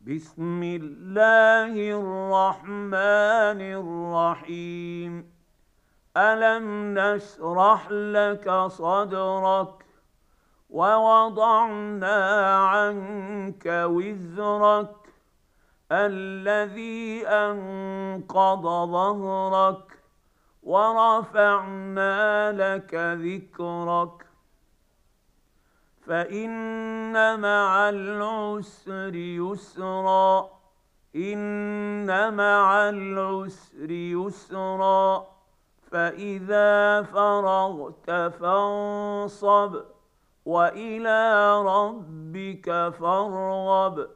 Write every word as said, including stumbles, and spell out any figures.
بسم الله الرحمن الرحيم. ألم نشرح لك صدرك ووضعنا عنك وزرك الذي أنقض ظهرك ورفعنا لك ذكرك فإن مع العسر يسرا إن مع العسر يسرا فإذا فرغت فانصب وإلى ربك فارغب.